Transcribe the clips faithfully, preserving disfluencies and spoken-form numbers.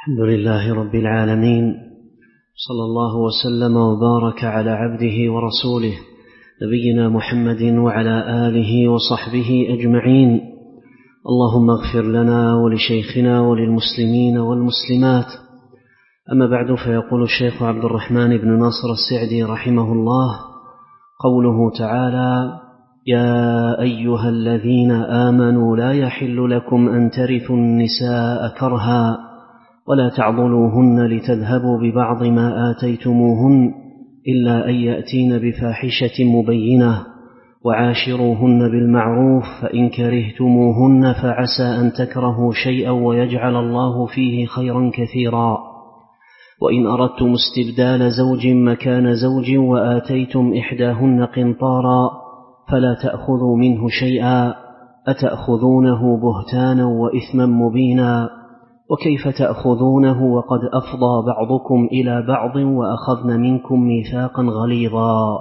الحمد لله رب العالمين، صلى الله وسلم وبارك على عبده ورسوله نبينا محمد وعلى آله وصحبه أجمعين. اللهم اغفر لنا ولشيخنا وللمسلمين والمسلمات. أما بعد، فيقول الشيخ عبد الرحمن بن ناصر السعدي رحمه الله: قوله تعالى: يا أيها الذين آمنوا لا يحل لكم أن ترثوا النساء كرها ولا تعضلوهن لتذهبوا ببعض ما آتيتموهن إلا أن يأتين بفاحشة مبينة وعاشروهن بالمعروف فإن كرهتموهن فعسى أن تكرهوا شيئا ويجعل الله فيه خيرا كثيرا. وإن أردتم استبدال زوج مكان زوج وآتيتم إحداهن قنطارا فلا تأخذوا منه شيئا أتأخذونه بهتانا وإثما مبينا وكيف تأخذونه وقد أفضى بعضكم إلى بعض وأخذن منكم ميثاقا غليظا.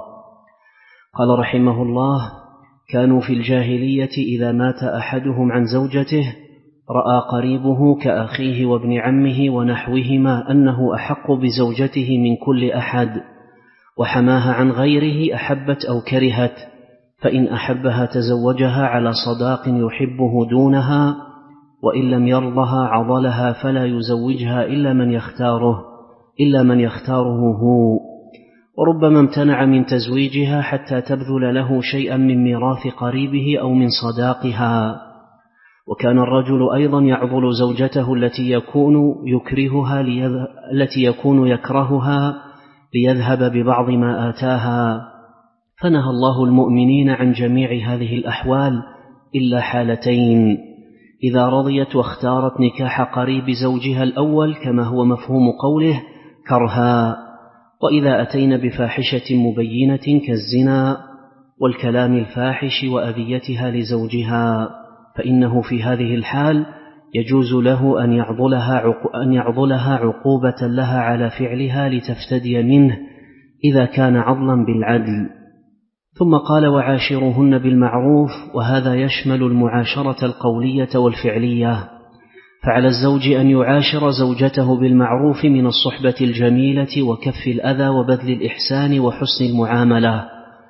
قال رحمه الله: كانوا في الجاهلية إذا مات أحدهم عن زوجته رأى قريبه كأخيه وابن عمه ونحوهما أنه أحق بزوجته من كل أحد، وحماها عن غيره أحبت أو كرهت، فإن أحبها تزوجها على صداق يحبه دونها، وإن لم يرضها عضلها فلا يزوجها إلا من يختاره إلا من يختاره هو، وربما امتنع من تزويجها حتى تبذل له شيئا من ميراث قريبه أو من صداقها. وكان الرجل أيضا يعضل زوجته التي يكون يكرهها ليذ... التي يكون يكرهها ليذهب ببعض ما آتاها، فنهى الله المؤمنين عن جميع هذه الأحوال إلا حالتين: إذا رضيت واختارت نكاح قريب زوجها الأول كما هو مفهوم قوله كرها، وإذا أتين بفاحشة مبينة كالزنا والكلام الفاحش وأذيتها لزوجها، فإنه في هذه الحال يجوز له أن يعضلها, أن يعضلها عقوبة لها على فعلها لتفتدي منه إذا كان عضلا بالعدل. ثم قال: وعاشروهن بالمعروف، وهذا يشمل المعاشرة القولية والفعلية، فعلى الزوج أن يعاشر زوجته بالمعروف من الصحبة الجميلة وكف الأذى وبذل الإحسان وحسن المعاملة،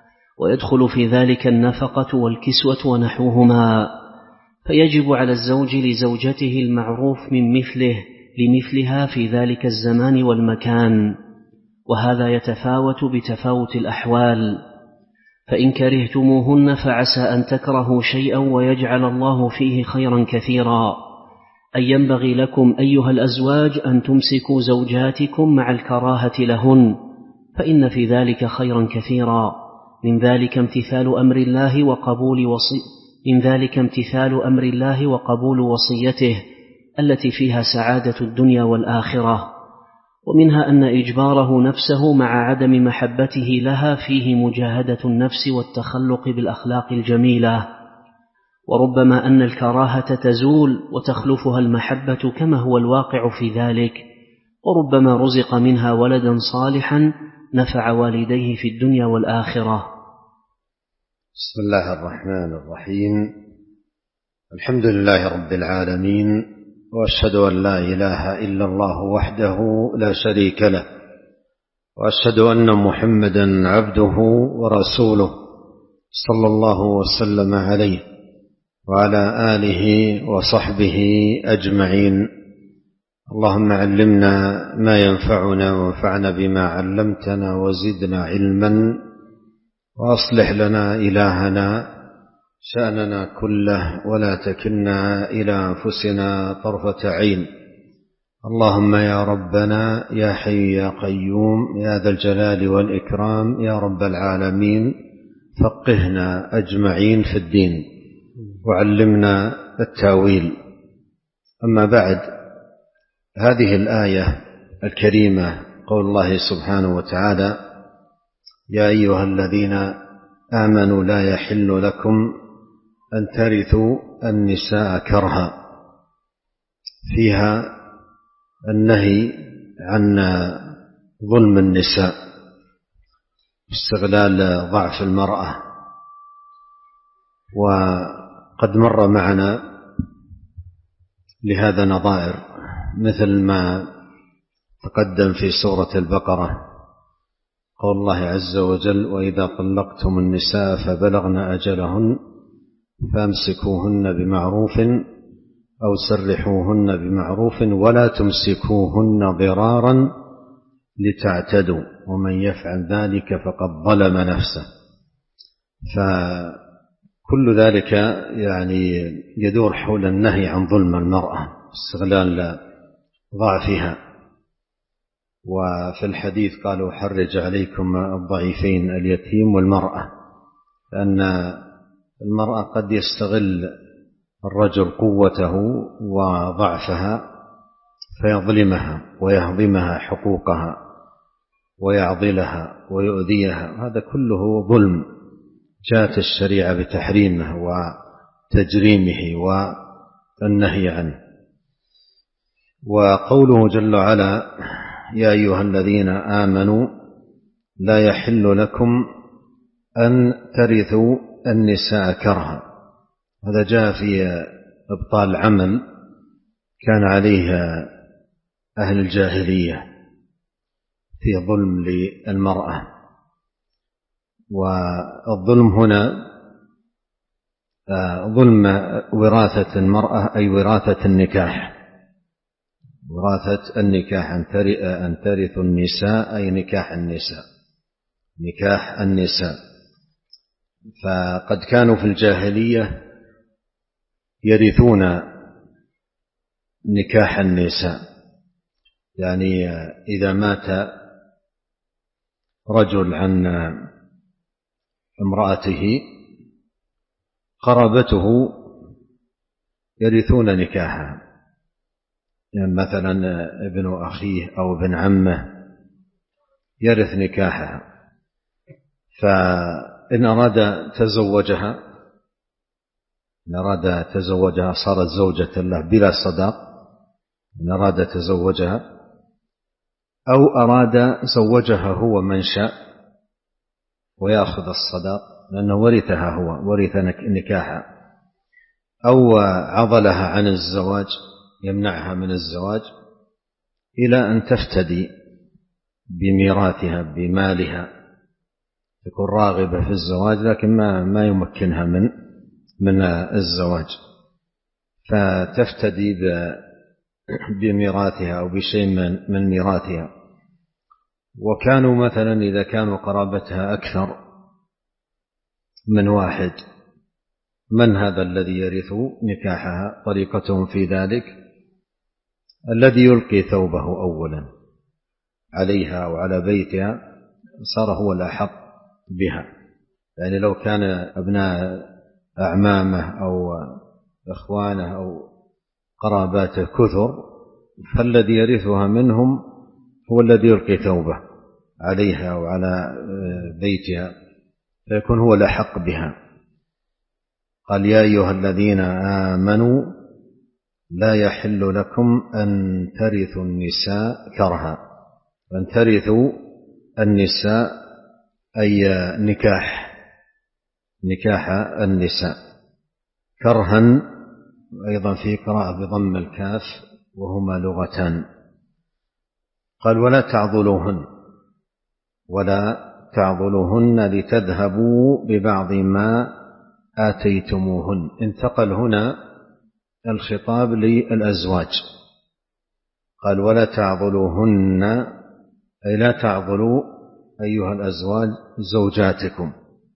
ويدخل في ذلك النفقة والكسوة ونحوهما، فيجب على الزوج لزوجته المعروف من مثله لمثلها في ذلك الزمان والمكان، وهذا يتفاوت بتفاوت الأحوال. فإن كرهتموهن فعسى أن تكرهوا شيئا ويجعل الله فيه خيرا كثيرا. أي ينبغي لكم أيها الأزواج أن تمسكوا زوجاتكم مع الكراهة لهن، فإن في ذلك خيرا كثيرا. من ذلك امتثال أمر الله وقبول وصي من ذلك امتثال أمر الله وقبول وصيته التي فيها سعادة الدنيا والآخرة، ومنها أن إجباره نفسه مع عدم محبته لها فيه مجاهدة النفس والتخلق بالأخلاق الجميلة، وربما أن الكراهة تزول وتخلفها المحبة كما هو الواقع في ذلك، وربما رزق منها ولدا صالحا نفع والديه في الدنيا والآخرة. بسم الله الرحمن الرحيم. الحمد لله رب العالمين، وأشهد أن لا إله إلا الله وحده لا شريك له، وأشهد أن محمدا عبده ورسوله صلى الله وسلم عليه وعلى آله وصحبه أجمعين. اللهم علمنا ما ينفعنا وانفعنا بما علمتنا وزدنا علما، وأصلح لنا إلهنا شأننا كله ولا تكلنا إلى أنفسنا طرفة عين. اللهم يا ربنا يا حي يا قيوم يا ذا الجلال والإكرام يا رب العالمين، فقهنا أجمعين في الدين وعلمنا التاويل. أما بعد، هذه الآية الكريمة قول الله سبحانه وتعالى: يا أيها الذين آمنوا لا يحل لكم أن ترثوا النساء كرها، فيها النهي عن ظلم النساء واستغلال ضعف المرأة. وقد مر معنا لهذا نظائر مثل ما تقدم في سورة البقرة قول الله عز وجل: وإذا طلقتم النساء فبلغن أجلهن فامسكوهن بمعروف أو سرحوهن بمعروف ولا تمسكوهن ضرارا لتعتدوا ومن يفعل ذلك فقد ظلم نفسه. فكل ذلك يعني يدور حول النهي عن ظلم المرأة، استغلال ضعفها. وفي الحديث قالوا: حرج عليكم الضعيفين اليتيم والمرأة، لأن المرأة قد يستغل الرجل قوته وضعفها فيظلمها ويهضمها حقوقها ويعضلها ويؤذيها، هذا كله ظلم جاءت الشريعة بتحريمه وتجريمه والنهي عنه. وقوله جل وعلا: يا أيها الذين آمنوا لا يحل لكم أن ترثوا النساء كرها، هذا جاء في إبطال عمل كان عليه أهل الجاهلية في ظلم للمرأة. والظلم هنا ظلم وراثة المرأة أي وراثة النكاح، وراثة النكاح أن ترث النساء أي نكاح النساء، نكاح النساء. فقد كانوا في الجاهلية يرثون نكاح النساء، يعني إذا مات رجل عن امرأته قرابته يرثون نكاحها، يعني مثلا ابن أخيه أو ابن عمه يرث نكاحها، فإن أراد تزوجها إن أراد تزوجها صارت زوجة له بلا صداق، إن أراد تزوجها أو أراد زوجها هو من شاء ويأخذ الصداق لأنه ورثها هو ورث نكاحها، أو عضلها عن الزواج يمنعها من الزواج إلى أن تفتدي بميراثها بمالها، تكون راغبة في الزواج لكن ما ما يمكنها من من الزواج، فتفتدي بميراثها أو بشيء من من ميراثها. وكانوا مثلا إذا كانوا قرابتها أكثر من واحد، من هذا الذي يرث نكاحها؟ طريقتهم في ذلك الذي يلقي ثوبه أولا عليها أو على بيتها صار هو الأحق بها. يعني لو كان أبناء أعمامه أو إخوانه أو قراباته كثر فالذي يرثها منهم هو الذي يلقي ثوبه عليها أو على بيتها فيكون هو الأحق بها. قال: يا أيها الذين آمنوا لا يحل لكم أن ترثوا النساء كرها، أن ترثوا النساء أي نكاح نكاح النساء، كرها أيضا في قراءة بضم الكاف وهما لغتان. قال: ولا تعضلوهن ولا تعضلوهن لتذهبوا ببعض ما آتيتموهن. انتقل هنا الخطاب للأزواج، قال: ولا تعضلوهن أي لا تعضلوا أيها الأزواج زوجاتكم.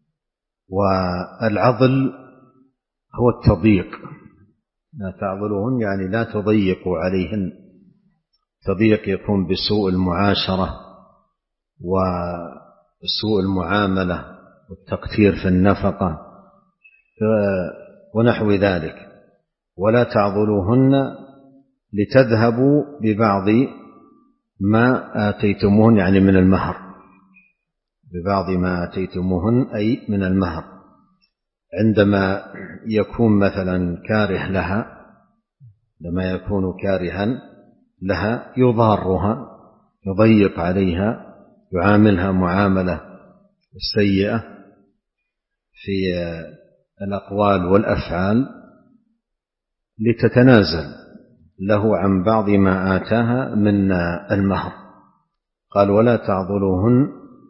والعضل هو التضييق، لا تعضلوهن يعني لا تضيقوا عليهن، تضييق يكون بسوء المعاشرة وسوء المعاملة والتقتير في النفقة ونحو ذلك. ولا تعضلوهن لتذهبوا ببعض ما آتيتموهن يعني من المهر، ببعض ما آتيتموهن أي من المهر. عندما يكون مثلا كاره لها، لما يكون كارها لها يضارها، يضيق عليها، يعاملها معاملة سيئة في الأقوال والأفعال لتتنازل له عن بعض ما آتاها من المهر. قال ولا تعضلوهن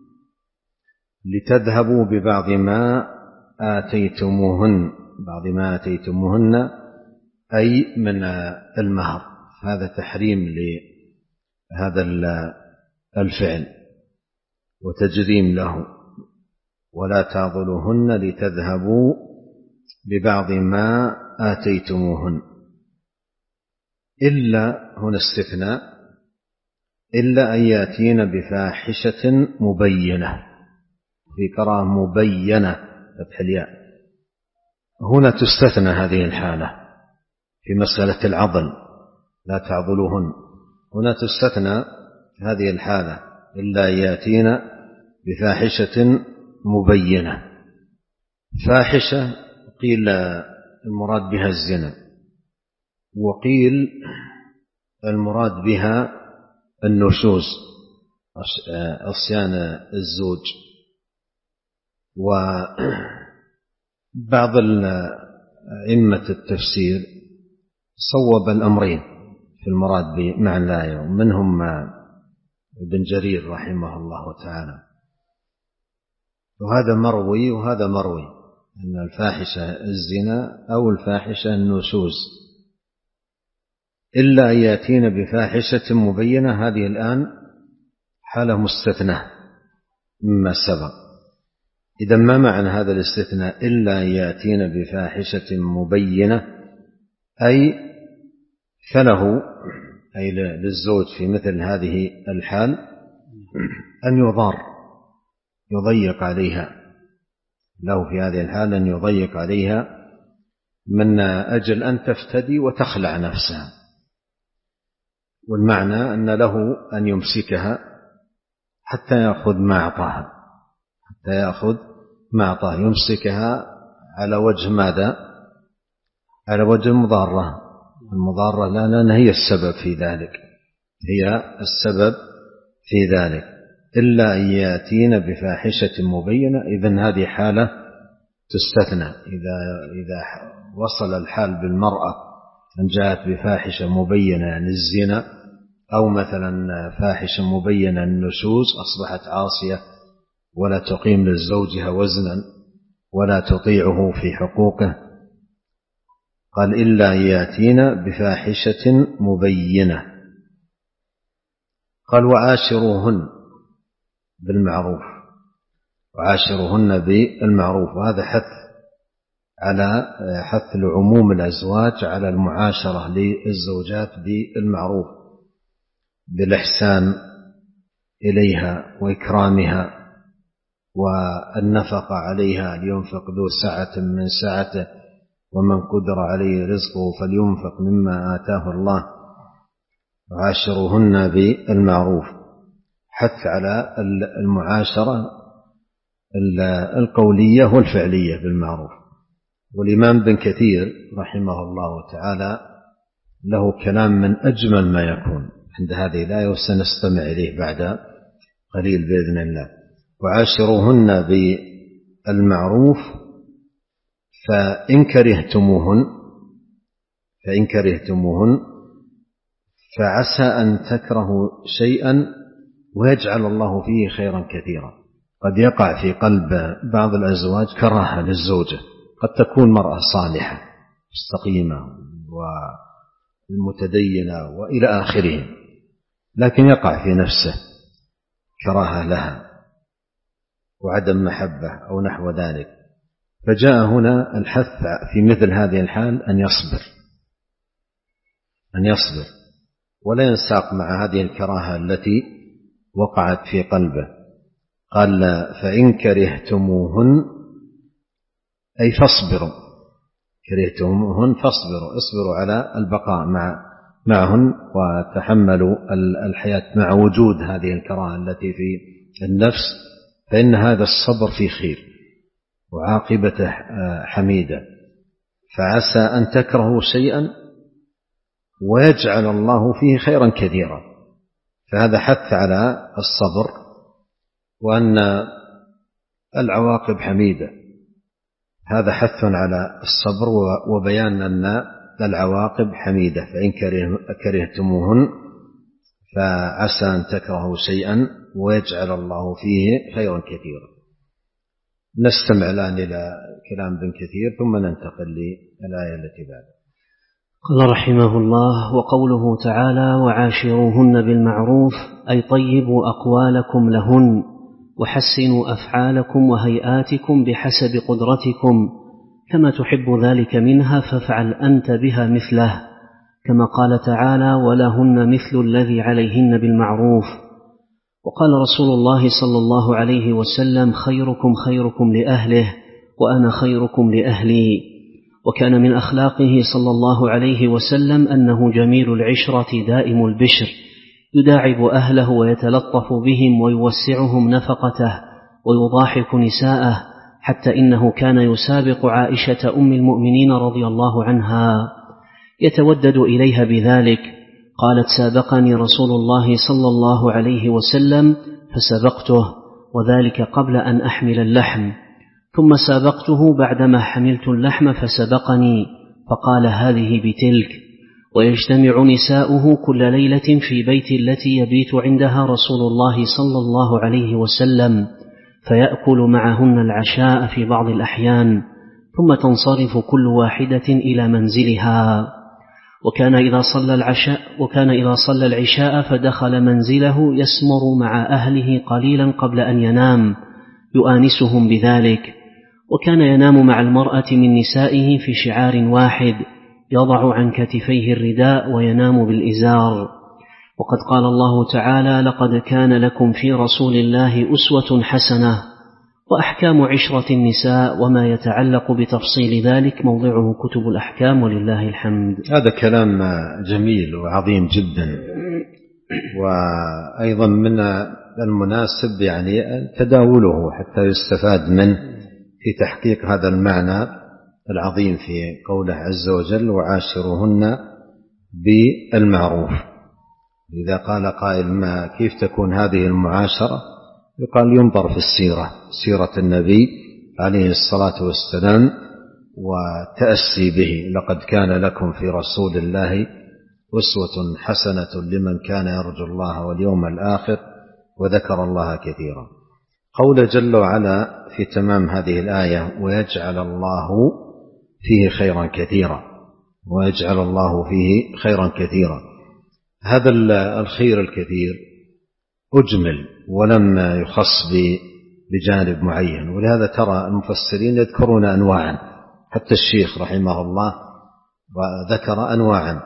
لتذهبوا ببعض ما آتيتموهن، بعض ما آتيتموهن أي من المهر. هذا تحريم لهذا الفعل وتجريم له. ولا تعضلوهن لتذهبوا ببعض ما آتيتموهن، إلا هنا استثناء، إلا أن يأتين بفاحشة مبينة، في قراءة مبينة فتح الياء. هنا تستثنى هذه الحالة في مسألة العضل، لا تعضلوهن، هنا تستثنى هذه الحالة إلا أن يأتين بفاحشة مبينة. فاحشة قيل المراد بها الزنا، وقيل المراد بها النشوز، عصيان الزوج. وبعض أئمة التفسير صوب الأمرين في المراد بمعنى الآية، ومنهم ابن جرير رحمه الله تعالى. وهذا مروي وهذا مروي، أن الفاحشة الزنا أو الفاحشة النشوز، إلا أن يأتين بفاحشة مبينة. هذه الآن حالة مستثنى مما سبق. إذا ما معنى هذا الاستثناء إلا أن يأتين بفاحشة مبينة؟ أي فله، أي للزوج في مثل هذه الحال أن يضار، يضيق عليها، له في هذه الحال أن يضيق عليها من أجل أن تفتدي وتخلع نفسها. والمعنى أن له أن يمسكها حتى يأخذ ما أعطاها، حتى يأخذ ما أعطاه، يمسكها على وجه ماذا؟ على وجه المضارة. المضارة لا لأن هي السبب في ذلك، هي السبب في ذلك. إلا أن يأتين بفاحشة مبينة، إذن هذه حالة تستثنى. إذا إذا وصل الحال بالمرأة أن جاءت بفاحشة مبينة يعني الزنا، أو مثلا فاحشة مبينة النشوز، أصبحت عاصية ولا تقيم لزوجها وزنا ولا تطيعه في حقوقه. قال إلا يأتين بفاحشة مبينة. قال وعاشروهن بالمعروف، وعاشروهن بالمعروف. وهذا حث على حث لعموم الأزواج على المعاشرة للزوجات بالمعروف، بالإحسان إليها وإكرامها والنفقة عليها. لينفق ذو سعة من سعته ومن قدر عليه رزقه فلينفق مما آتاه الله. وعاشروهن بالمعروف، حث على المعاشرة القولية والفعلية بالمعروف. والإمام بن كثير رحمه الله تعالى له كلام من أجمل ما يكون عند هذه الآية، وسنستمع إليه بعد قليل بإذن الله. وعاشروهن بالمعروف فإن كرهتموهن فإن كرهتموهن فعسى أن تكرهوا شيئا ويجعل الله فيه خيرا كثيرا. قد يقع في قلب بعض الأزواج كراهة للزوجة، قد تكون مرأة صالحة مستقيمة والمتدينة وإلى آخره، لكن يقع في نفسه كراهة لها وعدم محبة أو نحو ذلك. فجاء هنا الحث في مثل هذه الحال أن يصبر، أن يصبر ولا ينساق مع هذه الكراهة التي وقعت في قلبه. قال فإن كرهتموهن أي فاصبروا، كرهتموهن فاصبروا، اصبروا على البقاء مع معهن وتحملوا الحياة مع وجود هذه الكراهة التي في النفس، فإن هذا الصبر فيه خير وعاقبته حميدة. فعسى أن تكرهوا شيئا ويجعل الله فيه خيرا كثيرا. فهذا حث على الصبر وأن العواقب حميدة. هذا حث على الصبر وبيان أن العواقب حميدة، فإن كرهتموهن فعسى أن تكرهوا شيئا ويجعل الله فيه خيرا كثيرا. نستمع الآن إلى كلام ابن كثير ثم ننتقل للآية التي بعدها. قال رحمه الله: وقوله تعالى: وعاشروهن بالمعروف، أي طيبوا أقوالكم لهن وحسنوا أفعالكم وهيئاتكم بحسب قدرتكم، كما تحب ذلك منها فافعل أنت بها مثله، كما قال تعالى: ولهن مثل الذي عليهن بالمعروف. وقال رسول الله صلى الله عليه وسلم: خيركم خيركم لأهله وأنا خيركم لأهلي. وكان من أخلاقه صلى الله عليه وسلم أنه جميل العشرة دائم البشر، يداعب أهله ويتلطف بهم ويوسعهم نفقته ويضاحك نساءه، حتى إنه كان يسابق عائشة أم المؤمنين رضي الله عنها يتودد إليها بذلك. قالت: سابقني رسول الله صلى الله عليه وسلم فسبقته، وذلك قبل أن أحمل اللحم، ثم سابقته بعدما حملت اللحم فسبقني، فقال: هذه بتلك. ويجتمع نساؤه كل ليلة في بيت التي يبيت عندها رسول الله صلى الله عليه وسلم، فيأكل معهن العشاء في بعض الأحيان، ثم تنصرف كل واحدة إلى منزلها. وكان إذا صلى العشاء وكان إذا صلى العشاء فدخل منزله يسمر مع أهله قليلا قبل أن ينام، يؤانسهم بذلك. وكان ينام مع المرأة من نسائه في شعار واحد، يضع عن كتفيه الرداء وينام بالإزار. وقد قال الله تعالى: لقد كان لكم في رسول الله أسوة حسنة. وأحكام عشرة النساء وما يتعلق بتفصيل ذلك موضعه كتب الأحكام، ولله الحمد. هذا كلام جميل وعظيم جدا، وأيضا من المناسب يعني تداوله حتى يستفاد منه في تحقيق هذا المعنى العظيم في قوله عز وجل: وعاشرهن بالمعروف. إذا قال قائل: ما كيف تكون هذه المعاشرة؟ يقال ينظر في السيرة، سيرة النبي عليه الصلاة والسلام وتأسي به. لقد كان لكم في رسول الله أسوة حسنة لمن كان يرجو الله واليوم الآخر وذكر الله كثيرا. قول جل وعلا في تمام هذه الآية: ويجعل الله فيه خيرا كثيرا، ويجعل الله فيه خيرا كثيرا. هذا الخير الكثير أجمل ولم يخص بجانب معين، ولهذا ترى المفسرين يذكرون أنواعا، حتى الشيخ رحمه الله ذكر أنواعا،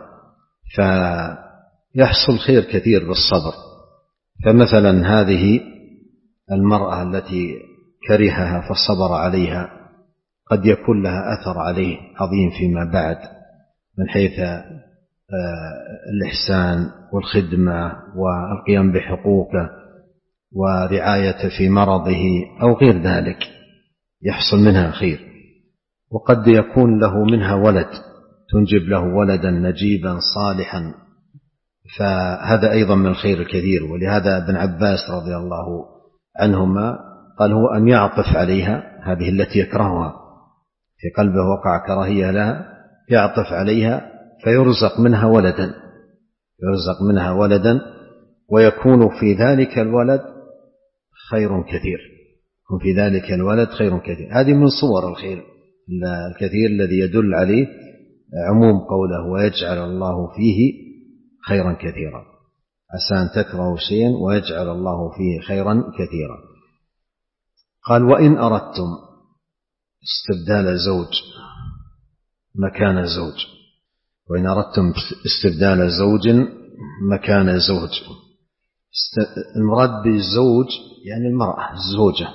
فيحصل خير كثير بالصبر. فمثلا هذه المرأة التي كرهها فصبر عليها قد يكون لها أثر عليه عظيم فيما بعد، من حيث الإحسان والخدمة والقيام بحقوقه ورعاية في مرضه أو غير ذلك، يحصل منها خير. وقد يكون له منها ولد، تنجب له ولدا نجيبا صالحا، فهذا أيضا من الخير الكثير. ولهذا ابن عباس رضي الله عنهما قال: هو أن يعطف عليها، هذه التي يكرهها في قلبه وقع كراهية لها، يعطف عليها فيرزق منها ولدا، يرزق منها ولدا ويكون في ذلك الولد خير كثير، يكون في ذلك الولد خير كثير. هذه من صور الخير الكثير الذي يدل عليه عموم قوله: ويجعل الله فيه خيرا كثيرا. عسى أن تكرهوا شيئا ويجعل الله فيه خيرا كثيرا. قال: وإن أردتم استبدال زوج مكان زوج، وإن أردتم استبدال زوج مكان زوج. المراد بالزوج يعني المرأة الزوجة،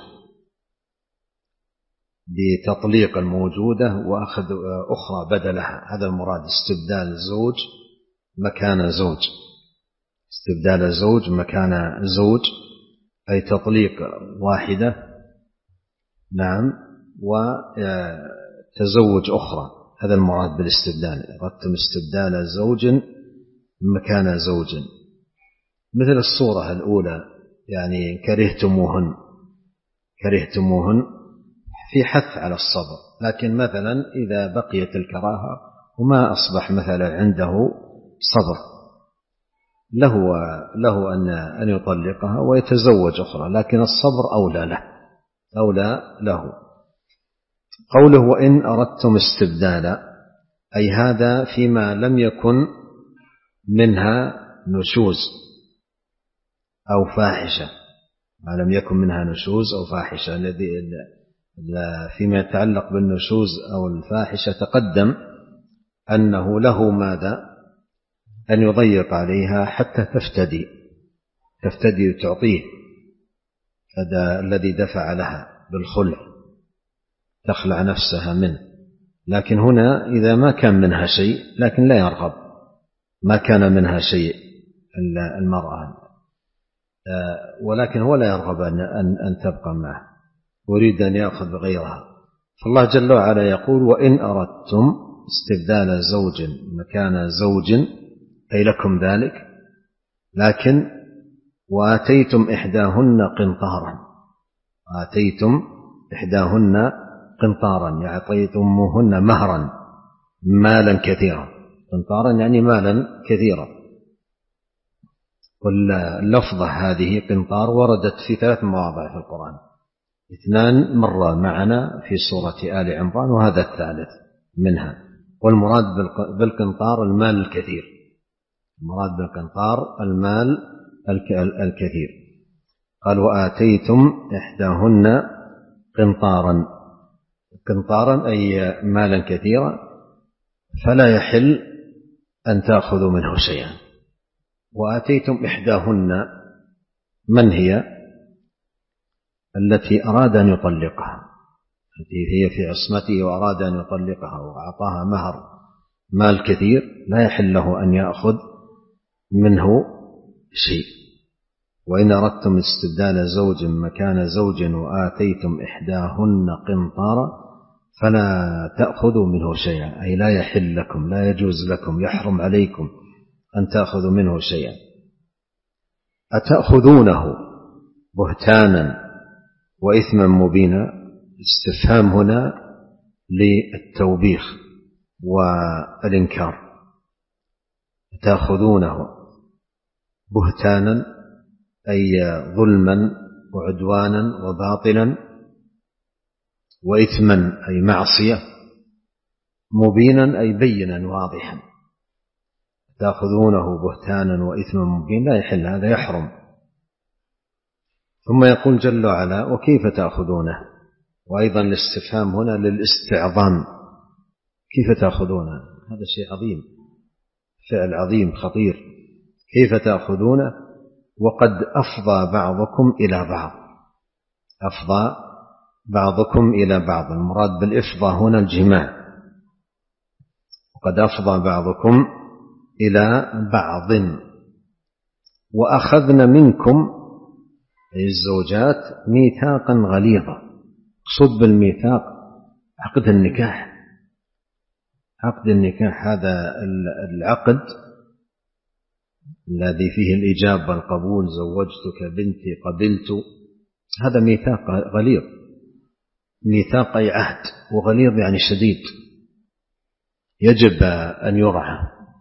بتطليق الموجودة وأخذ أخرى بدلها، هذا المراد. استبدال زوج مكان زوج، استبدال زوج مكان زوج أي تطليق واحدة، نعم، وتزوج أخرى، هذا المراد بالاستبدال. أردتم استبدال زوج مكان زوج، مثل الصورة الأولى يعني كرهتموهن، كرهتموهن في حث على الصبر. لكن مثلا إذا بقيت الكراهة وما أصبح مثلا عنده صبر، له له أن أن يطلقها ويتزوج أخرى، لكن الصبر أولى له أولى له. قوله وإن أردتم استبدالا، أي هذا فيما لم يكن منها نشوز أو فاحشة، ما لم يكن منها نشوز أو فاحشة. الذي فيما يتعلق بالنشوز أو الفاحشة تقدم أنه له ماذا؟ أن يضيق عليها حتى تفتدي تفتدي وتعطيه هذا الذي دفع لها بالخلع، تخلع نفسها منه. لكن هنا إذا ما كان منها شيء لكن لا يرغب، ما كان منها شيء المرأة، ولكن هو لا يرغب أن, أن تبقى معه، يريد أن يأخذ غيرها. فالله جل وعلا يقول وإن أردتم استبدال زوج مكان زوج، أي لكم ذلك، لكن وآتيتم إحداهن قنطارا، آتيتم إحداهن قنطارا، يعطيتموهن مهرا مالا كثيرا، قنطارا يعني مالا كثيرا. واللفظة هذه قنطار وردت في ثلاث مواضع في القرآن، اثنان مر معنا في سورة آل عمران وهذا الثالث منها. والمراد بالقنطار المال الكثير، المراد بالقنطار المال الكثير. قال وآتيتم إحداهن قنطارا، قنطارا أي مالا كثيرا، فلا يحل أن تأخذوا منه شيئا. وآتيتم إحداهن من هي؟ التي أراد أن يطلقها، التي هي في عصمته وأراد أن يطلقها وأعطاها مهر مال كثير، لا يحل له أن يأخذ منه شيء. وإن أردتم استبدال زوج مكان زوج وآتيتم إحداهن قنطارا فلا تأخذوا منه شيئا، أي لا يحل لكم، لا يجوز لكم، يحرم عليكم أن تأخذوا منه شيئا. أتأخذونه بهتانا وإثما مبينا، استفهام هنا للتوبيخ والإنكار. تأخذونه بهتانا أي ظلما وعدوانا وباطلا، وإثما أي معصية، مبينا أي بينا واضحا. تأخذونه بهتانا وإثما مبينا لا يحل، هذا يحرم. ثم يقول جل وعلا وكيف تأخذونه، وأيضا الاستفهام هنا للاستعظام، كيف تأخذونه؟ هذا شيء عظيم، فعل عظيم خطير. كيف تأخذونه وقد أفضى بعضكم إلى بعض، أفضى بعضكم إلى بعض، المراد بالإفضى هنا الجماع. وقد أفضى بعضكم إلى بعض وأخذن منكم أي الزوجات ميثاقا غليظا. اقصد بالميثاق عقد النكاح، عقد النكاح هذا العقد الذي فيه الإجابة والقبول، زوجتك بنتي قبلت، هذا ميثاق غليظ. ميثاق أي عهد، وغليظ يعني شديد، يجب أن يرعى.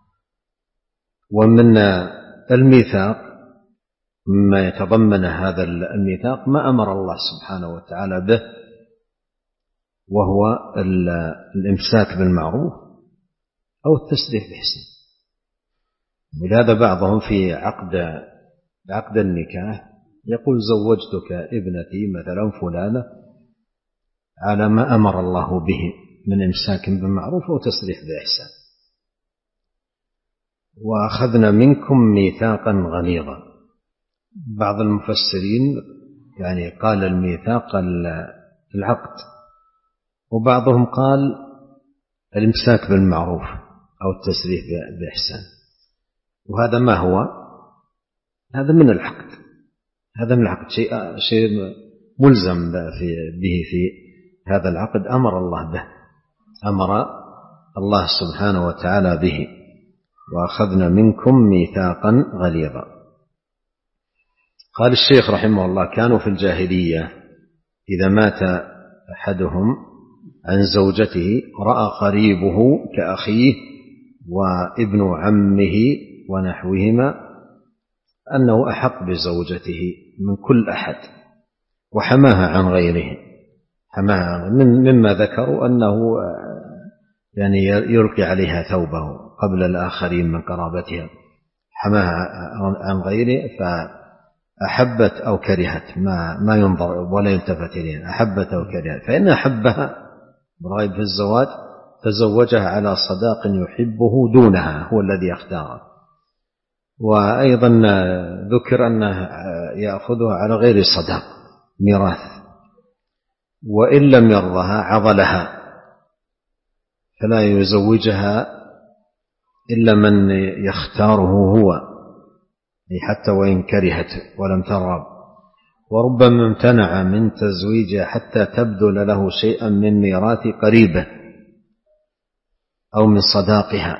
ومن الميثاق مما يتضمن هذا الميثاق ما أمر الله سبحانه وتعالى به، وهو الإمساك بالمعروف أو التسريح بإحسان. ولهذا بعضهم في عقد عقد النكاح يقول زوجتك ابنتي مثلا فلانة على ما أمر الله به من إمساك بالمعروف أو تسريح بإحسان. وأخذنا منكم ميثاقا غليظا. بعض المفسرين يعني قال الميثاق العقد، وبعضهم قال الإمساك بالمعروف أو التسريح بإحسان. وهذا ما هو؟ هذا من العقد، هذا من العقد، شيء شيء ملزم به في هذا العقد، أمر الله به، أمر الله سبحانه وتعالى به. وأخذنا منكم ميثاقا غليظا. قال الشيخ رحمه الله كانوا في الجاهلية إذا مات أحدهم عن زوجته رأى قريبه كأخيه وابن عمه ونحوهما أنه أحق بزوجته من كل أحد، وحماها عن غيره، حماها مما ذكروا أنه يعني يلقي عليها ثوبه قبل الآخرين من قرابتها، حماها عن غيره، فأحبت أو كرهت ما, ما ينظر ولا يلتفت إليها، أحبت أو كرهت، فإن أحبها برغب في الزواج تزوجها على صداق يحبه دونها، هو الذي اختاره. وأيضا ذكر أنه يأخذها على غير صداق ميراث، وإن لم يرضها عضلها، فلا يزوجها إلا من يختاره هو، حتى وإن كرهت ولم ترغب، وربما امتنع من تزويجها حتى تبذل له شيئا من ميراث قريبه أو من صداقها.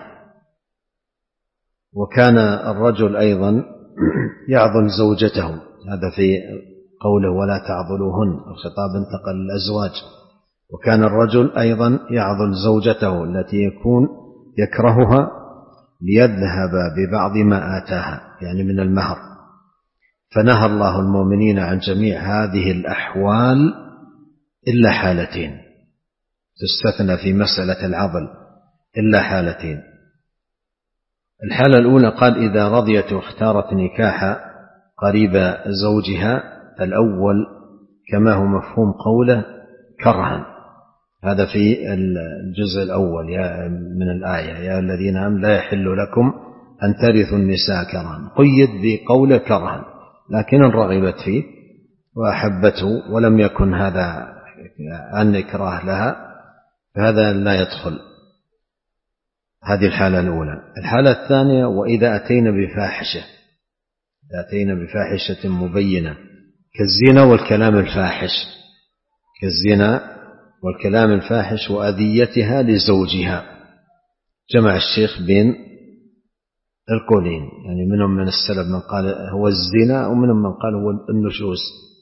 وكان الرجل أيضا يعضل زوجته، هذا في قوله ولا تعضلوهن، الخطاب انتقل للأزواج. وكان الرجل أيضا يعضل زوجته التي يكون يكرهها ليذهب ببعض ما آتاها، يعني من المهر. فنهى الله المؤمنين عن جميع هذه الأحوال إلا حالتين، تستثنى في مسألة العضل إلا حالتين. الحالة الأولى قال إذا رضيت واختارت نكاح قريب زوجها الأول كما هو مفهوم قوله كرها، هذا في الجزء الأول من الآية يا الذين آمنوا لا يحل لكم أن ترثوا النساء كرها، قيد بقوله كرها، لكن رغبت فيه وأحبته ولم يكن هذا عن إكراه لها، فهذا لا يدخل. هذه الحالة الأولى. الحالة الثانية وإذا أتينا بفاحشة، إذا أتينا بفاحشة مبينة كالزنا والكلام الفاحش، كالزنا والكلام الفاحش وأذيتها لزوجها. جمع الشيخ بين القولين، يعني منهم من السلف من قال هو الزنا ومنهم من قال هو النشوز.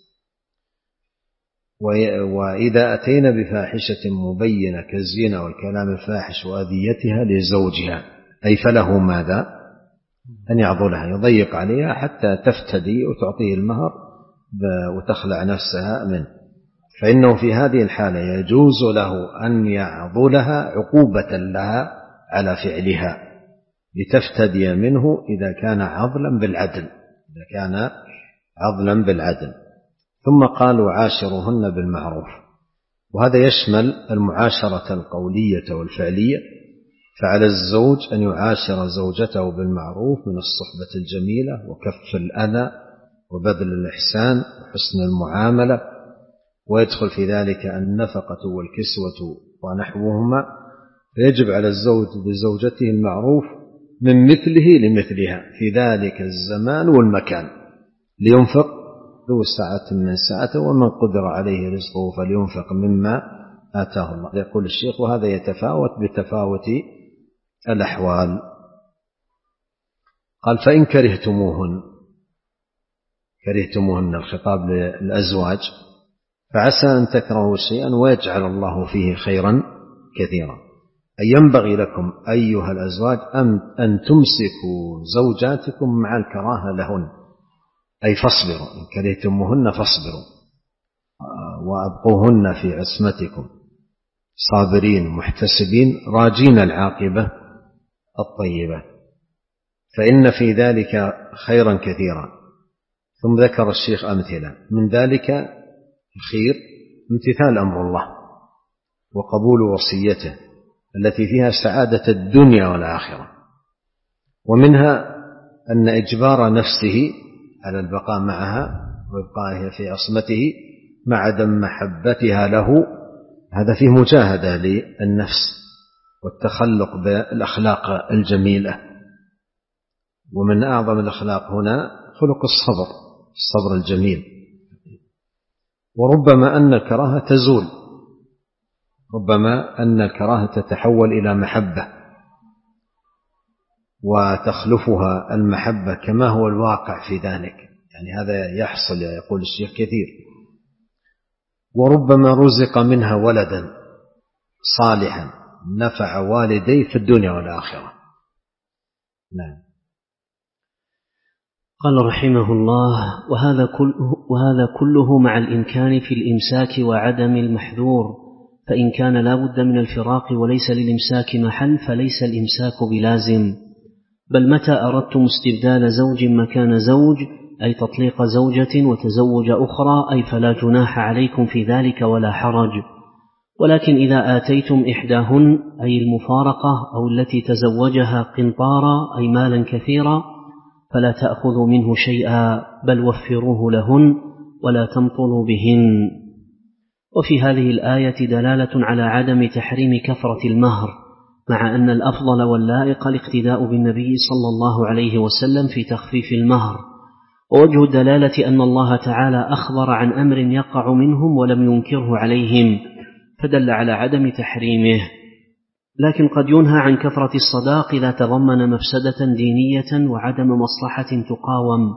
وإذا أتينا بفاحشة مبينة كالزنا والكلام الفاحش وأذيتها لزوجها، أي فله ماذا؟ أن يعضلها، يضيق عليها حتى تفتدي وتعطيه المهر وتخلع نفسها منه. فإنه في هذه الحالة يجوز له أن يعضلها عقوبة لها على فعلها لتفتدي منه إذا كان عضلا بالعدل، إذا كان عضلا بالعدل. ثم قال وعاشرهن بالمعروف، وهذا يشمل المعاشرة القولية والفعلية. فعلى الزوج أن يعاشر زوجته بالمعروف من الصحبة الجميلة وكف الأذى وبذل الإحسان وحسن المعاملة، ويدخل في ذلك النفقة والكسوة ونحوهما. فيجب على الزوج بزوجته المعروف من مثله لمثلها في ذلك الزمان والمكان، لينفق ذو سعة من سعته ومن قدر عليه رزقه فلينفق مما آتاه الله. يقول الشيخ وهذا يتفاوت بتفاوت الأحوال. قال فإن كرهتموهن، كرهتموهن الخطاب للأزواج، فعسى أن تكرهوا شيئا ويجعل الله فيه خيرا كثيرا. أي ينبغي لكم أيها الأزواج أن تمسكوا زوجاتكم مع الكراهة لهن، أي فاصبروا، إن كرهتموهن فاصبروا وأبقوهن في عصمتكم صابرين محتسبين راجين العاقبة الطيبة، فإن في ذلك خيرا كثيرا. ثم ذكر الشيخ أمثلة من ذلك. الخير امتثال أمر الله وقبول وصيته التي فيها سعادة الدنيا والآخرة، ومنها أن إجبار نفسه على البقاء معها وإبقائها في عصمته مع عدم محبتها له، هذا فيه مجاهدة للنفس والتخلق بالأخلاق الجميلة. ومن أعظم الأخلاق هنا خلق الصبر، الصبر الجميل. وربما أن الكراهة تزول، ربما أن الكراهة تتحول إلى محبة وتخلفها المحبة كما هو الواقع في ذلك، يعني هذا يحصل يقول الشيخ كثير. وربما رزق منها ولدا صالحا نفع والديه في الدنيا والآخرة، نعم. قال رحمه الله: وهذا كله, وهذا كله مع الإمكان في الإمساك وعدم المحذور، فإن كان لا بد من الفراق وليس للإمساك محل فليس الإمساك بلازم، بل متى أردتم استبدال زوج مكان زوج أي تطليق زوجة وتزوج أخرى أي فلا جناح عليكم في ذلك ولا حرج، ولكن إذا آتيتم إحداهن أي المفارقة أو التي تزوجها قنطارا أي مالا كثيرا فلا تأخذوا منه شيئا بل وفروه لهن ولا تمطلوا بهن. وفي هذه الآية دلالة على عدم تحريم كثرة المهر، مع أن الأفضل واللائق الاقتداء بالنبي صلى الله عليه وسلم في تخفيف المهر، ووجه الدلالة أن الله تعالى أخبر عن أمر يقع منهم ولم ينكره عليهم فدل على عدم تحريمه، لكن قد ينهى عن كثرة الصداق إذا تضمن مفسدة دينية وعدم مصلحة تقاوم.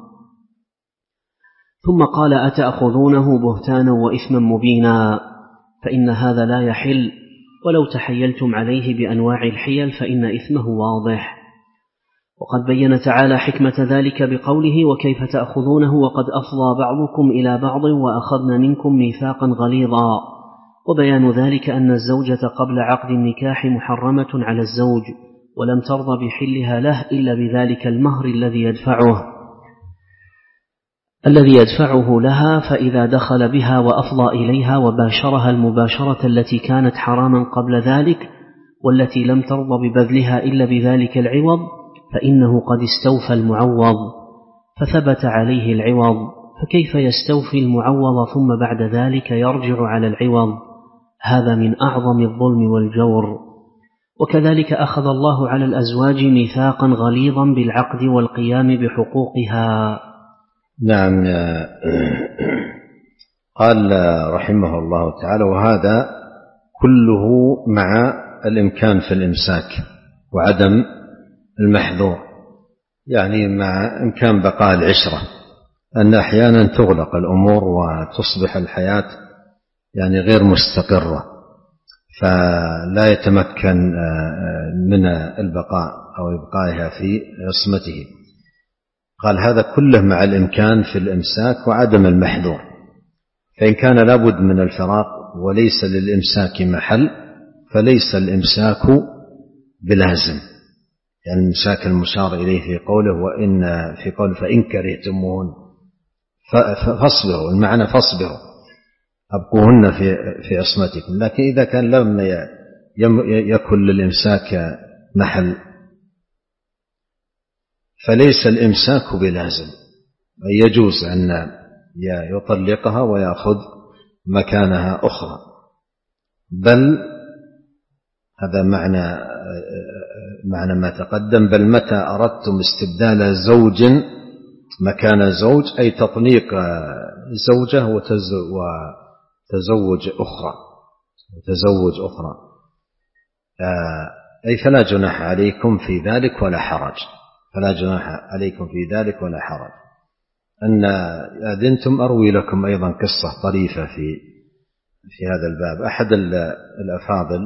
ثم قال: أتأخذونه بهتانا وإثما مبينا، فإن هذا لا يحل، ولو تحيلتم عليه بأنواع الحيل فإن إثمه واضح. وقد بين تعالى حكمة ذلك بقوله: وكيف تأخذونه وقد أفضى بعضكم إلى بعض وأخذن منكم ميثاقا غليظا، وبيان ذلك أن الزوجة قبل عقد النكاح محرمة على الزوج ولم ترضى بحلها له إلا بذلك المهر الذي يدفعه الذي يدفعه لها، فإذا دخل بها وأفضى إليها وباشرها المباشرة التي كانت حراما قبل ذلك والتي لم ترضى ببذلها إلا بذلك العوض فإنه قد استوفى المعوض فثبت عليه العوض، فكيف يستوفي المعوض ثم بعد ذلك يرجع على العوض؟ هذا من أعظم الظلم والجور. وكذلك أخذ الله على الأزواج ميثاقا غليظا بالعقد والقيام بحقوقها. نعم. قال رحمه الله تعالى: وهذا كله مع الإمكان في الإمساك وعدم المحذور، يعني مع إمكان بقاء العشرة، أن أحيانا تغلق الأمور وتصبح الحياة يعني غير مستقرة فلا يتمكن من البقاء أو إبقائها في عصمته. قال: هذا كله مع الإمكان في الإمساك وعدم المحذور، فإن كان لابد من الفراق وليس للإمساك محل فليس الإمساك بلازم، يعني الإمساك المشار إليه في قوله وإن في قوله فإن كرهتموهن فاصبروا، المعنى فاصبروا أبقوهن في في عصمتكم. لكن إذا كان لم يكن للإمساك محل فليس الإمساك بلازم، يجوز أن يطلقها ويأخذ مكانها أخرى، بل هذا معنى معنى ما تقدم، بل متى أردتم استبدال زوج مكان زوج أي تطليق زوجة وتزوج أخرى وتزوج أخرى أي فلا جناح عليكم في ذلك ولا حرج، فلا جناح عليكم في ذلك ولا حرج. أن أذنتم أروي لكم أيضا قصة طريفة في في هذا الباب. أحد الأفاضل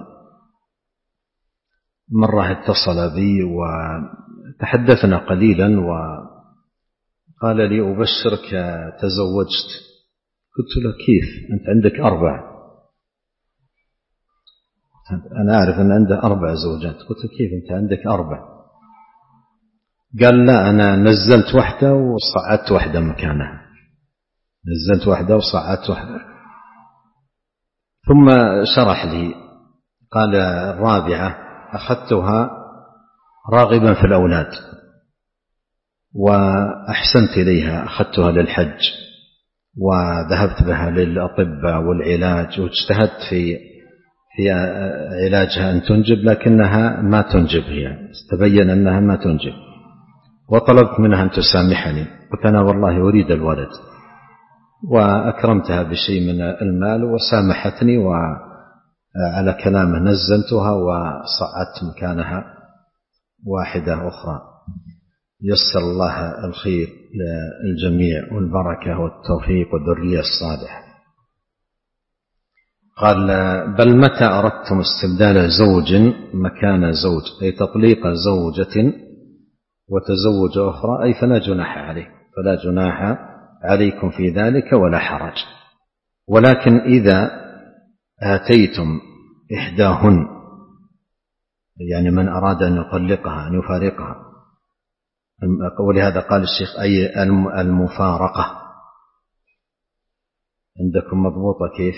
مرة اتصل بي وتحدثنا قليلا وقال لي: أبشرك تزوجت. قلت له: كيف؟ أنت عندك أربع. أنا أعرف أن عنده أربع زوجات. قلت له: كيف أنت عندك أربع؟ قال: لا، أنا نزلت واحدة وصعدت واحدة مكانها، نزلت واحدة وصعدت واحدة. ثم شرح لي قال: الرابعة أخذتها راغبا في الأولاد وأحسنت إليها، أخذتها للحج وذهبت بها للأطباء والعلاج واجتهدت في في علاجها أن تنجب، لكنها ما تنجب، هي تبين أنها ما تنجب، وطلبت منها أن تسامحني. قلت: أنا والله أريد الولد، وأكرمتها بشيء من المال وسامحتني، وعلى كلامه نزلتها وصعدت مكانها واحدة أخرى. يسر الله الخير للجميع والبركة والتوفيق والذرية الصالحة. قال: بل متى أردتم استبدال زوج مكان زوج أي تطليق زوجة وتزوج أخرى أي فلا جناح عليه فلا جناح عليكم في ذلك ولا حرج. ولكن إذا آتيتم إحداهن يعني من أراد أن يطلقها أن يفارقها، ولهذا قال الشيخ أي المفارقة. عندكم مضبوطة كيف؟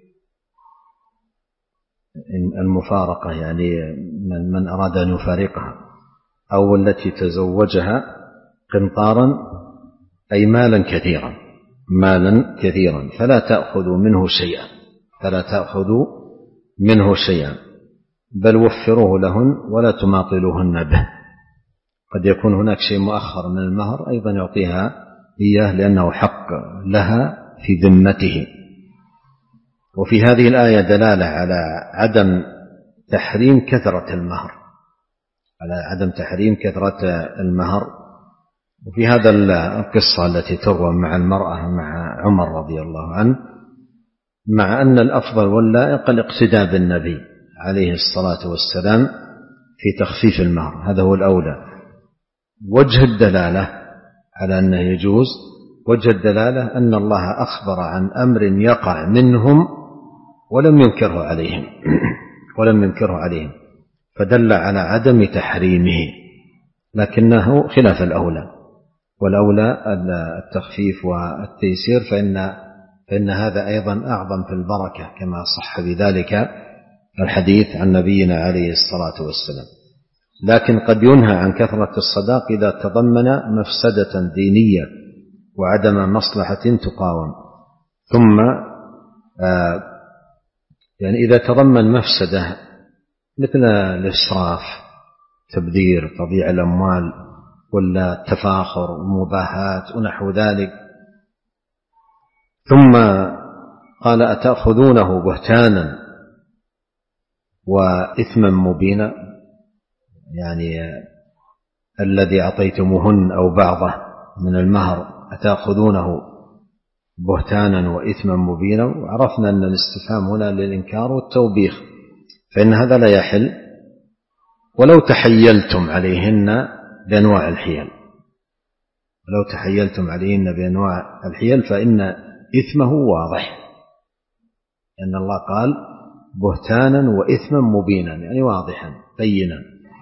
المفارقة يعني من, من أراد أن يفارقها، أو التي تزوجها قنطارا أي مالا كثيرا مالا كثيرا فلا تأخذوا منه شيئا فلا تأخذوا منه شيئا بل وفروه لهن ولا تماطلوهن به. قد يكون هناك شيء مؤخر من المهر أيضا يعطيها إياه لأنه حق لها في ذمته. وفي هذه الآية دلالة على عدم تحريم كثرة المهر على عدم تحريم كثرة المهر. وفي هذا القصة التي تروى مع المرأة مع عمر رضي الله عنه، مع أن الأفضل واللائق الاقتداء بالنبي عليه الصلاة والسلام في تخفيف المهر، هذا هو الأولى. وجه الدلالة على أنه يجوز، وجه الدلالة أن الله أخبر عن أمر يقع منهم ولم ينكره عليهم ولم ينكره عليهم فدل على عدم تحريمه، لكنه خلاف الأولى، والأولى التخفيف والتيسير، فإن, فإن هذا أيضا أعظم في البركة كما صح بذلك الحديث عن نبينا عليه الصلاة والسلام. لكن قد ينهى عن كثرة الصداق إذا تضمن مفسدة دينية وعدم مصلحة تقاوم. ثم آه يعني إذا تضمن مفسدة مثل الإسراف تبذير تضييع الأموال ولا التفاخر مباهات ونحو ذلك. ثم قال أتأخذونه بهتانا وإثما مبينا، يعني الذي أعطيتموهن أو بعضه من المهر أتأخذونه بهتانا وإثما مبينا. وعرفنا أن الاستفهام هنا للإنكار والتوبيخ، فإن هذا لا يحل ولو تحيلتم عليهن بأنواع الحيل ولو تحيلتم عليهن بأنواع الحيل فإن إثمه واضح، لأن الله قال بهتانا وإثما مبينا يعني واضحا بينا.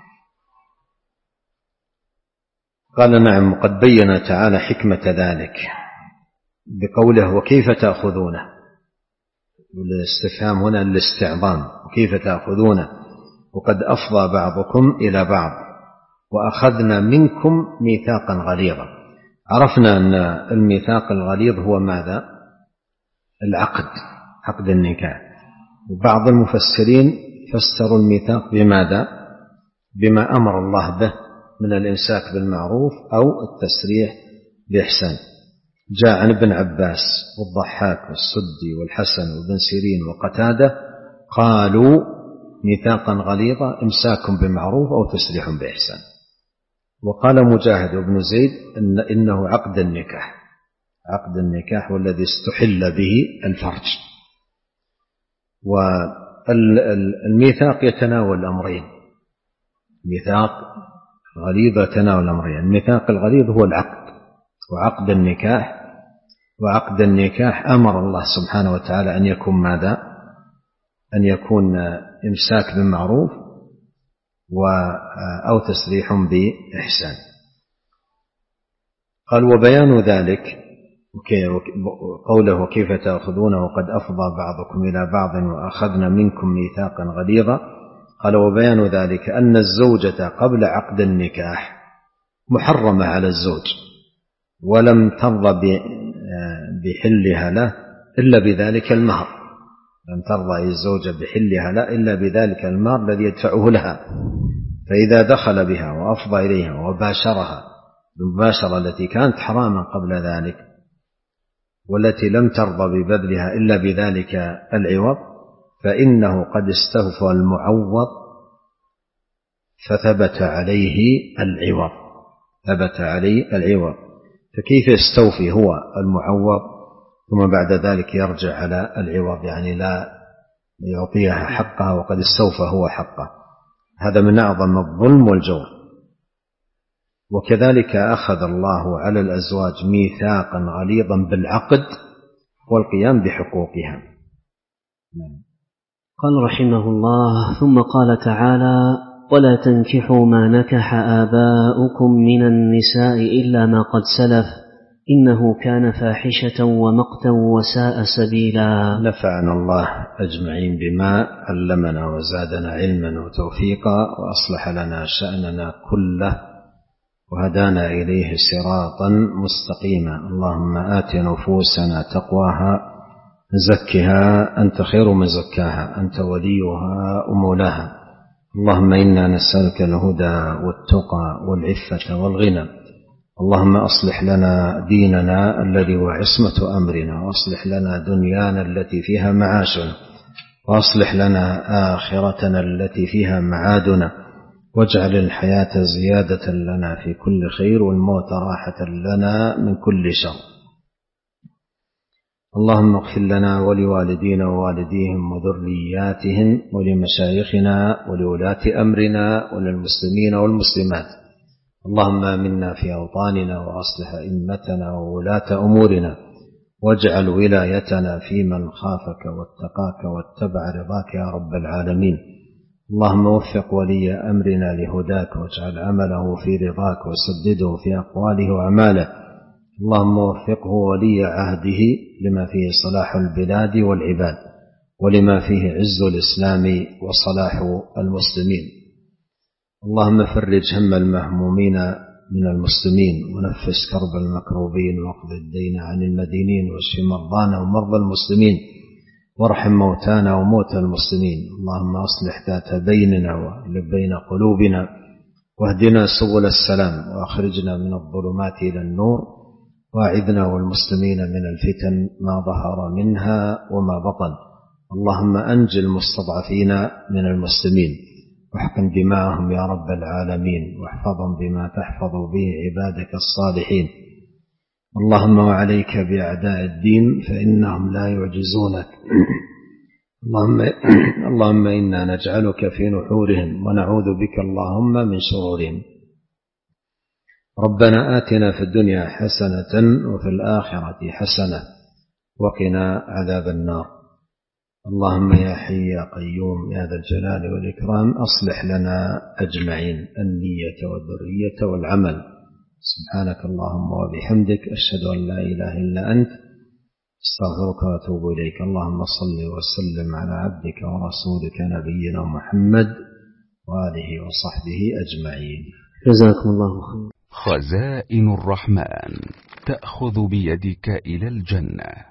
قال نعم، قد بين تعالى حكمة ذلك بقوله وكيف تأخذونه، والاستفهام هنا الاستعظام، وكيف تأخذونه وقد أفضى بعضكم إلى بعض وأخذنا منكم ميثاقا غليظا. عرفنا أن الميثاق الغليظ هو ماذا؟ العقد، عقد النكاح. وبعض المفسرين فسروا الميثاق بماذا؟ بما أمر الله به من الإمساك بالمعروف أو التسريح بإحسان. جاء عن ابن عباس والضحاك والسدي والحسن وابن سيرين وقتادة قالوا ميثاقا غليظا إمساك بمعروف أو تسريح بإحسان. وقال مجاهد وابن زيد إن إنه عقد النكاح، عقد النكاح والذي استحل به الفرج. والميثاق يتناول أمرين، ميثاق غليظ يتناول أمرين. الميثاق الغليظ هو العقد وعقد النكاح، وعقد النكاح أمر الله سبحانه وتعالى أن يكون ماذا؟ أن يكون إمساك بالمعروف أو تسريح بإحسان. قال وبيان ذلك قوله وكيف تأخذونه وقد أفضى بعضكم إلى بعض وأخذنا منكم ميثاقا غليظا. قال وبيان ذلك أن الزوجة قبل عقد النكاح محرمة على الزوج ولم ترضى بحلها له إلا بذلك المهر، لم ترضى الزوجة بحلها له إلا بذلك المهر الذي يدفعه لها. فإذا دخل بها وأفضى إليها وباشرها المباشرة التي كانت حراما قبل ذلك والتي لم ترضى ببذلها إلا بذلك العوض، فإنه قد استوفى المعوض فثبت عليه العوض، ثبت عليه العوض. فكيف يستوفي هو المعوض ثم بعد ذلك يرجع على العوض؟ يعني لا يعطيها حقها وقد استوفى هو حقه. هذا من أعظم الظلم والجور. وكذلك أخذ الله على الأزواج ميثاقا غليظا بالعقد والقيام بحقوقها. قال رحمه الله: ثم قال تعالى: ولا تنكحوا ما نكح آباؤكم من النساء إلا ما قد سلف إنه كان فاحشة ومقتا وساء سبيلا. نفعنا الله أجمعين بما علمنا وزادنا علما وتوفيقا وأصلح لنا شأننا كله وهدانا إليه صراطا مستقيما. اللهم آت نفوسنا تقواها زكها أنت خير من زكاها أنت وليها ومولاها. اللهم إنا نسألك الهدى والتقى والعفة والغنى. اللهم أصلح لنا ديننا الذي هو عصمة أمرنا، وأصلح لنا دنيانا التي فيها معاشنا، وأصلح لنا آخرتنا التي فيها معادنا، واجعل الحياة زيادة لنا في كل خير والموت راحة لنا من كل شر. اللهم اغفر لنا ولوالدينا ووالديهم وذرياتهم ولمشايخنا ولولاة أمرنا وللمسلمين والمسلمات. اللهم آمنا في أوطاننا وأصلح أئمتنا وولاة أمورنا، واجعل ولايتنا في من خافك واتقاك واتبع رضاك يا رب العالمين. اللهم وفق ولي أمرنا لهداك، واجعل عمله في رضاك، وسدده في أقواله وأعماله. اللهم وفقه ولي عهده لما فيه صلاح البلاد والعباد، ولما فيه عز الإسلام وصلاح المسلمين. اللهم فرج هم المهمومين من المسلمين، ونفس كرب المكروبين، واقض الدين عن المدينين، واشف مرضانا ومرضى المسلمين، وارحم موتانا وموتى المسلمين. اللهم أصلح ذات بيننا والف بين قلوبنا، واهدنا سبل السلام، وأخرجنا من الظلمات إلى النور، واعذنا والمسلمين من الفتن ما ظهر منها وما بطن. اللهم أنج المستضعفين من المسلمين، واحقن دماءهم يا رب العالمين، واحفظهم بما تحفظ به عبادك الصالحين. اللهم وعليك بأعداء الدين فإنهم لا يعجزونك. اللهم, اللهم إنا نجعلك في نحورهم، ونعوذ بك اللهم من شرورهم. ربنا آتنا في الدنيا حسنة وفي الآخرة حسنة وقنا عذاب النار. اللهم يا حي يا قيوم يا ذا الجلال والإكرام أصلح لنا أجمعين النية والذرية والعمل. سبحانك اللهم وبحمدك أشهد أن لا إله إلا أنت استغفرك وأتوب إليك. اللهم صل وسلم على عبدك ورسولك نبينا محمد وآله وصحبه أجمعين. جزاكم الله خير. خزائن الرحمن تأخذ بيدك إلى الجنة.